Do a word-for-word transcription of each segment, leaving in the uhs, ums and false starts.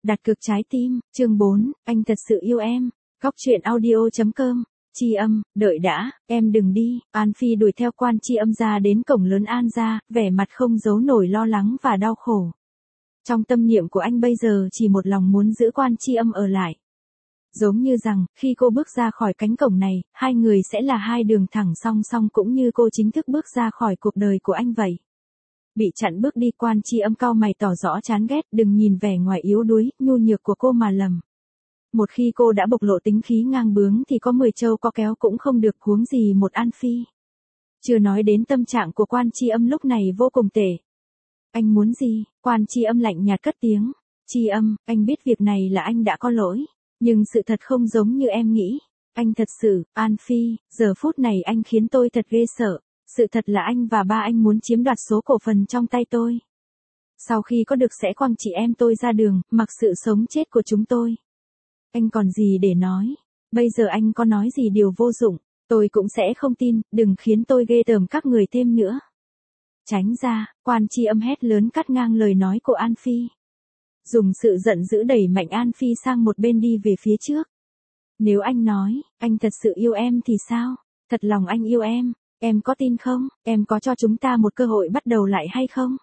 Đặt cược trái tim, chương bốn, anh thật sự yêu em. Góc truyện audio chấm com. Tri Âm, đợi đã, em đừng đi. An Phi đuổi theo Quan Tri Âm ra đến cổng lớn An gia, vẻ mặt không giấu nổi lo lắng và đau khổ. Trong tâm niệm của anh bây giờ chỉ một lòng muốn giữ Quan Tri Âm ở lại. Giống như rằng, khi cô bước ra khỏi cánh cổng này, hai người sẽ là hai đường thẳng song song cũng như cô chính thức bước ra khỏi cuộc đời của anh vậy. Bị chặn bước đi, Quan Tri Âm cau mày tỏ rõ chán ghét, đừng nhìn vẻ ngoài yếu đuối, nhu nhược của cô mà lầm. Một khi cô đã bộc lộ tính khí ngang bướng thì có mười trâu có kéo cũng không được, huống gì một An Phi. Chưa nói đến tâm trạng của Quan Tri Âm lúc này vô cùng tệ. Anh muốn gì? Quan Tri Âm lạnh nhạt cất tiếng. Tri Âm, anh biết việc này là anh đã có lỗi, nhưng sự thật không giống như em nghĩ. Anh thật sự, An Phi, giờ phút này anh khiến tôi thật ghê sợ. Sự thật là anh và ba anh muốn chiếm đoạt số cổ phần trong tay tôi. Sau khi có được sẽ quăng chị em tôi ra đường, mặc sự sống chết của chúng tôi. Anh còn gì để nói? Bây giờ anh có nói gì điều vô dụng, tôi cũng sẽ không tin, đừng khiến tôi ghê tởm các người thêm nữa. Tránh ra, Quan Tri Âm hét lớn cắt ngang lời nói của An Phi. Dùng sự giận dữ đẩy mạnh An Phi sang một bên đi về phía trước. Nếu anh nói, anh thật sự yêu em thì sao? Thật lòng anh yêu em. Em có tin không? Em có cho chúng ta một cơ hội bắt đầu lại hay không?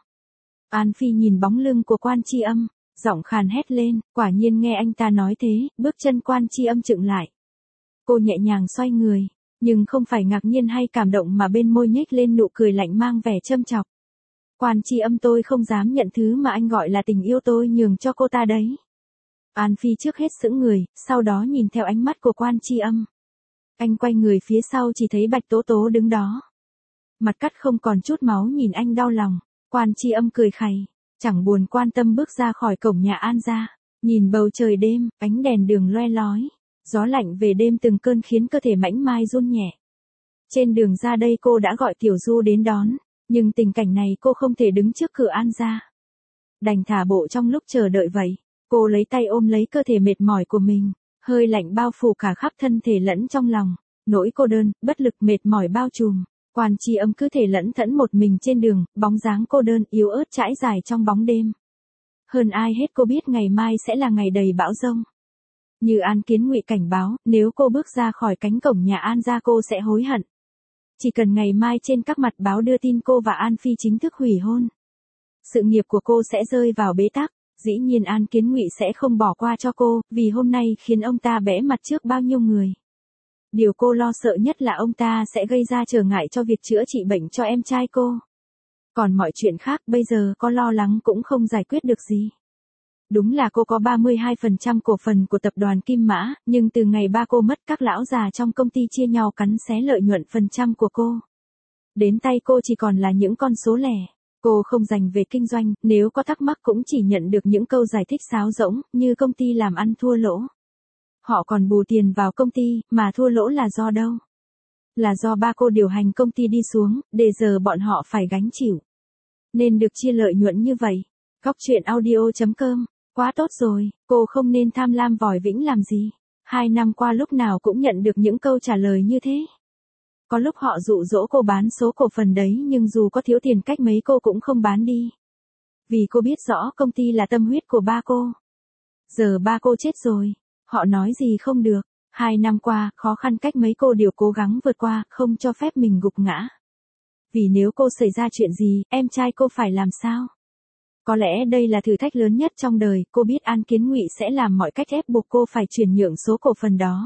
An Phi nhìn bóng lưng của Quan Tri Âm, giọng khàn hét lên, quả nhiên nghe anh ta nói thế, bước chân Quan Tri Âm chững lại. Cô nhẹ nhàng xoay người, nhưng không phải ngạc nhiên hay cảm động mà bên môi nhếch lên nụ cười lạnh mang vẻ châm chọc. Quan Tri Âm, tôi không dám nhận thứ mà anh gọi là tình yêu tôi nhường cho cô ta đấy. An Phi trước hết sững người, sau đó nhìn theo ánh mắt của Quan Tri Âm. Anh quay người phía sau chỉ thấy Bạch Tố Tố đứng đó. Mặt cắt không còn chút máu nhìn anh đau lòng. Quan Tri Âm cười khẩy, chẳng buồn quan tâm bước ra khỏi cổng nhà An gia. Nhìn bầu trời đêm, ánh đèn đường loe lói. Gió lạnh về đêm từng cơn khiến cơ thể mảnh mai run nhẹ. Trên đường ra đây cô đã gọi Tiểu Du đến đón, nhưng tình cảnh này cô không thể đứng trước cửa An gia. Đành thả bộ trong lúc chờ đợi vậy. Cô lấy tay ôm lấy cơ thể mệt mỏi của mình. Hơi lạnh bao phủ cả khắp thân thể lẫn trong lòng, nỗi cô đơn, bất lực mệt mỏi bao trùm. Quan Tri Âm cứ thể lẫn thẫn một mình trên đường, bóng dáng cô đơn yếu ớt trải dài trong bóng đêm. Hơn ai hết cô biết ngày mai sẽ là ngày đầy bão giông. Như An Kiến Ngụy cảnh báo, nếu cô bước ra khỏi cánh cổng nhà An gia cô sẽ hối hận. Chỉ cần ngày mai trên các mặt báo đưa tin cô và An Phi chính thức hủy hôn, sự nghiệp của cô sẽ rơi vào bế tắc. Dĩ nhiên An Kiến Ngụy sẽ không bỏ qua cho cô, vì hôm nay khiến ông ta bẽ mặt trước bao nhiêu người. Điều cô lo sợ nhất là ông ta sẽ gây ra trở ngại cho việc chữa trị bệnh cho em trai cô. Còn mọi chuyện khác bây giờ có lo lắng cũng không giải quyết được gì. Đúng là cô có ba mươi hai phần trăm cổ phần của tập đoàn Kim Mã, nhưng từ ngày ba cô mất các lão già trong công ty chia nhau cắn xé lợi nhuận phần trăm của cô. Đến tay cô chỉ còn là những con số lẻ. Cô không dành về kinh doanh, nếu có thắc mắc cũng chỉ nhận được những câu giải thích sáo rỗng, như công ty làm ăn thua lỗ. Họ còn bù tiền vào công ty, mà thua lỗ là do đâu? Là do ba cô điều hành công ty đi xuống, để giờ bọn họ phải gánh chịu. Nên được chia lợi nhuận như vậy. Góc truyện audio chấm com. Quá tốt rồi, cô không nên tham lam vòi vĩnh làm gì. Hai năm qua lúc nào cũng nhận được những câu trả lời như thế. Có lúc họ dụ dỗ cô bán số cổ phần đấy nhưng dù có thiếu tiền cách mấy cô cũng không bán đi. Vì cô biết rõ công ty là tâm huyết của ba cô. Giờ ba cô chết rồi, họ nói gì không được. Hai năm qua, khó khăn cách mấy cô đều cố gắng vượt qua, không cho phép mình gục ngã. Vì nếu cô xảy ra chuyện gì, em trai cô phải làm sao? Có lẽ đây là thử thách lớn nhất trong đời, cô biết An Kiến Ngụy sẽ làm mọi cách ép buộc cô phải chuyển nhượng số cổ phần đó.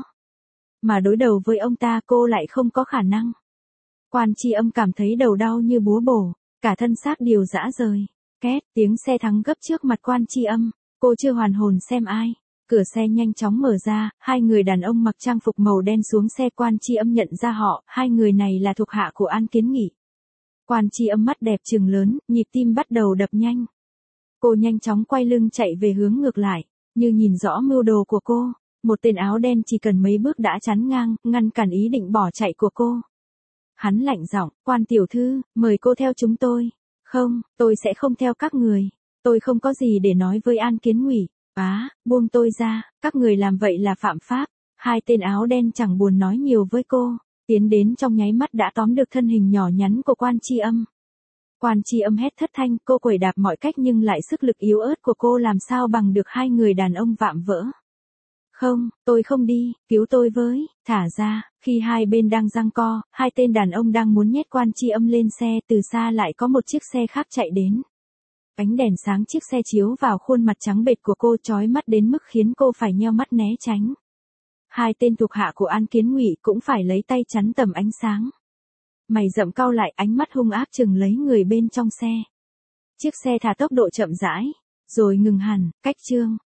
Mà đối đầu với ông ta cô lại không có khả năng. Quan Tri Âm cảm thấy đầu đau như búa bổ, cả thân xác đều rã rời. Két, tiếng xe thắng gấp trước mặt Quan Tri Âm, cô chưa hoàn hồn xem ai. Cửa xe nhanh chóng mở ra, hai người đàn ông mặc trang phục màu đen xuống xe. Quan Tri Âm nhận ra họ, hai người này là thuộc hạ của An Kiến Nghị. Quan Tri Âm mắt đẹp trừng lớn, nhịp tim bắt đầu đập nhanh. Cô nhanh chóng quay lưng chạy về hướng ngược lại, như nhìn rõ mưu đồ của cô. Một tên áo đen chỉ cần mấy bước đã chắn ngang, ngăn cản ý định bỏ chạy của cô. Hắn lạnh giọng, Quan tiểu thư, mời cô theo chúng tôi. Không, tôi sẽ không theo các người. Tôi không có gì để nói với An Kiến Ngụy. Á, buông tôi ra, các người làm vậy là phạm pháp. Hai tên áo đen chẳng buồn nói nhiều với cô. Tiến đến trong nháy mắt đã tóm được thân hình nhỏ nhắn của Quan Tri Âm. Quan Chi Âm hét thất thanh, cô quẩy đạp mọi cách nhưng lại sức lực yếu ớt của cô làm sao bằng được hai người đàn ông vạm vỡ. Không, tôi không đi, cứu tôi với, thả ra, khi hai bên đang giằng co, hai tên đàn ông đang muốn nhét Quan Chi Âm lên xe, từ xa lại có một chiếc xe khác chạy đến. Ánh đèn sáng chiếc xe chiếu vào khuôn mặt trắng bệch của cô chói mắt đến mức khiến cô phải nheo mắt né tránh. Hai tên thuộc hạ của An Kiến Ngụy cũng phải lấy tay chắn tầm ánh sáng. Mày rậm cau lại, ánh mắt hung ác chừng lấy người bên trong xe. Chiếc xe thả tốc độ chậm rãi, rồi ngừng hẳn, cách Trương